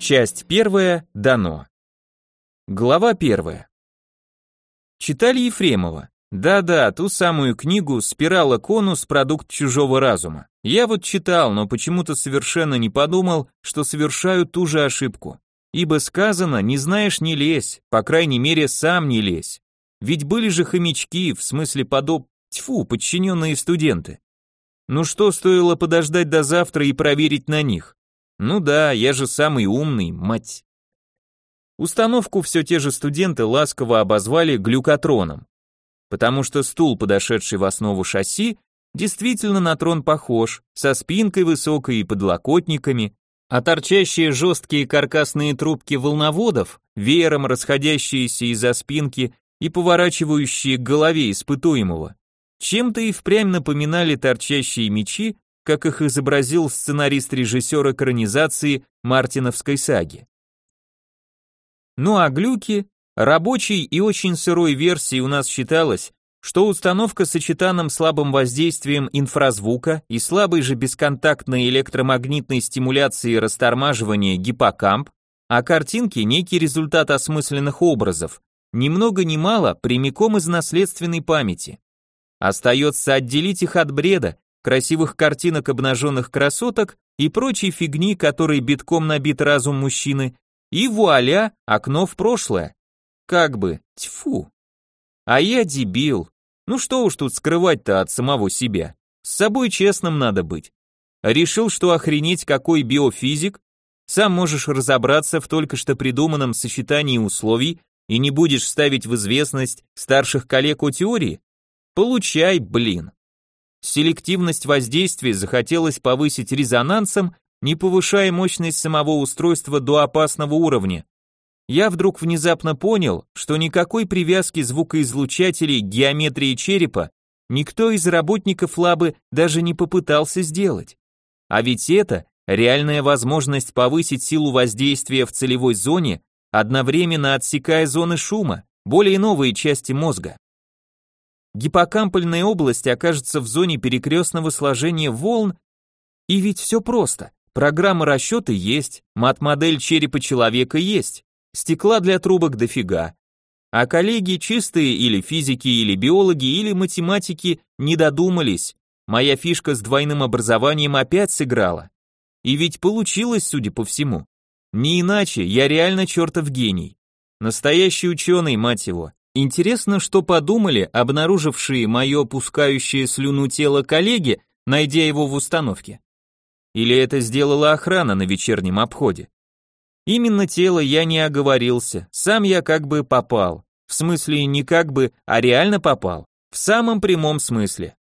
Часть первая. Дано. Глава первая. Читали Ефремова? Да-да, ту самую книгу «Спирала Конус. Продукт чужого разума». Я вот читал, но почему-то совершенно не подумал, что совершаю ту же ошибку. Ибо сказано, не знаешь, не лезь, по крайней мере, сам не лезь. Ведь были же хомячки, в смысле подчиненные студенты. Ну что стоило подождать до завтра и проверить на них? Ну да, я же самый умный, мать. Установку все те же студенты ласково обозвали глюкотроном, потому что стул, подошедший в основу шасси, действительно на трон похож, со спинкой высокой и подлокотниками, а торчащие жесткие каркасные трубки волноводов, веером расходящиеся из-за спинки и поворачивающие к голове испытуемого, чем-то и впрямь напоминали торчащие мечи, как их изобразил сценарист-режиссер экранизации мартиновской саги. Ну а глюки, рабочей и очень сырой версией у нас считалось, что установка с сочетанным слабым воздействием инфразвука и слабой же бесконтактной электромагнитной стимуляции растормаживания гиппокамп, а картинки некий результат осмысленных образов, ни много ни мало прямиком из наследственной памяти. Остается отделить их от бреда, красивых картинок обнаженных красоток и прочей фигни, которой битком набит разум мужчины, и вуаля, окно в прошлое. Как бы, тьфу. А я дебил. Ну что уж тут скрывать-то от самого себя. С собой честным надо быть. Решил, что охренеть какой биофизик, сам можешь разобраться в только что придуманном сочетании условий и не будешь ставить в известность старших коллег о теории? Получай, блин. Селективность воздействия захотелось повысить резонансом, не повышая мощность самого устройства до опасного уровня. Я вдруг внезапно понял, что никакой привязки звукоизлучателей к геометрии черепа никто из работников лабы даже не попытался сделать. А ведь это реальная возможность повысить силу воздействия в целевой зоне, одновременно отсекая зоны шума, более новые части мозга. Гиппокампальная область окажется в зоне перекрестного сложения волн, и ведь все просто. Программа расчета есть, мат-модель черепа человека есть, стекла для трубок дофига. А коллеги чистые или физики, или биологи, или математики не додумались. Моя фишка с двойным образованием опять сыграла. И ведь получилось, судя по всему. Не иначе, я реально чертов гений. Настоящий ученый, мать его. Интересно, что подумали обнаружившие мое пускающее слюну тело коллеги, найдя его в установке. Или это сделала охрана на вечернем обходе? Именно тело я не оговорился, сам я как бы попал. В смысле не как бы, а реально попал. В самом прямом смысле.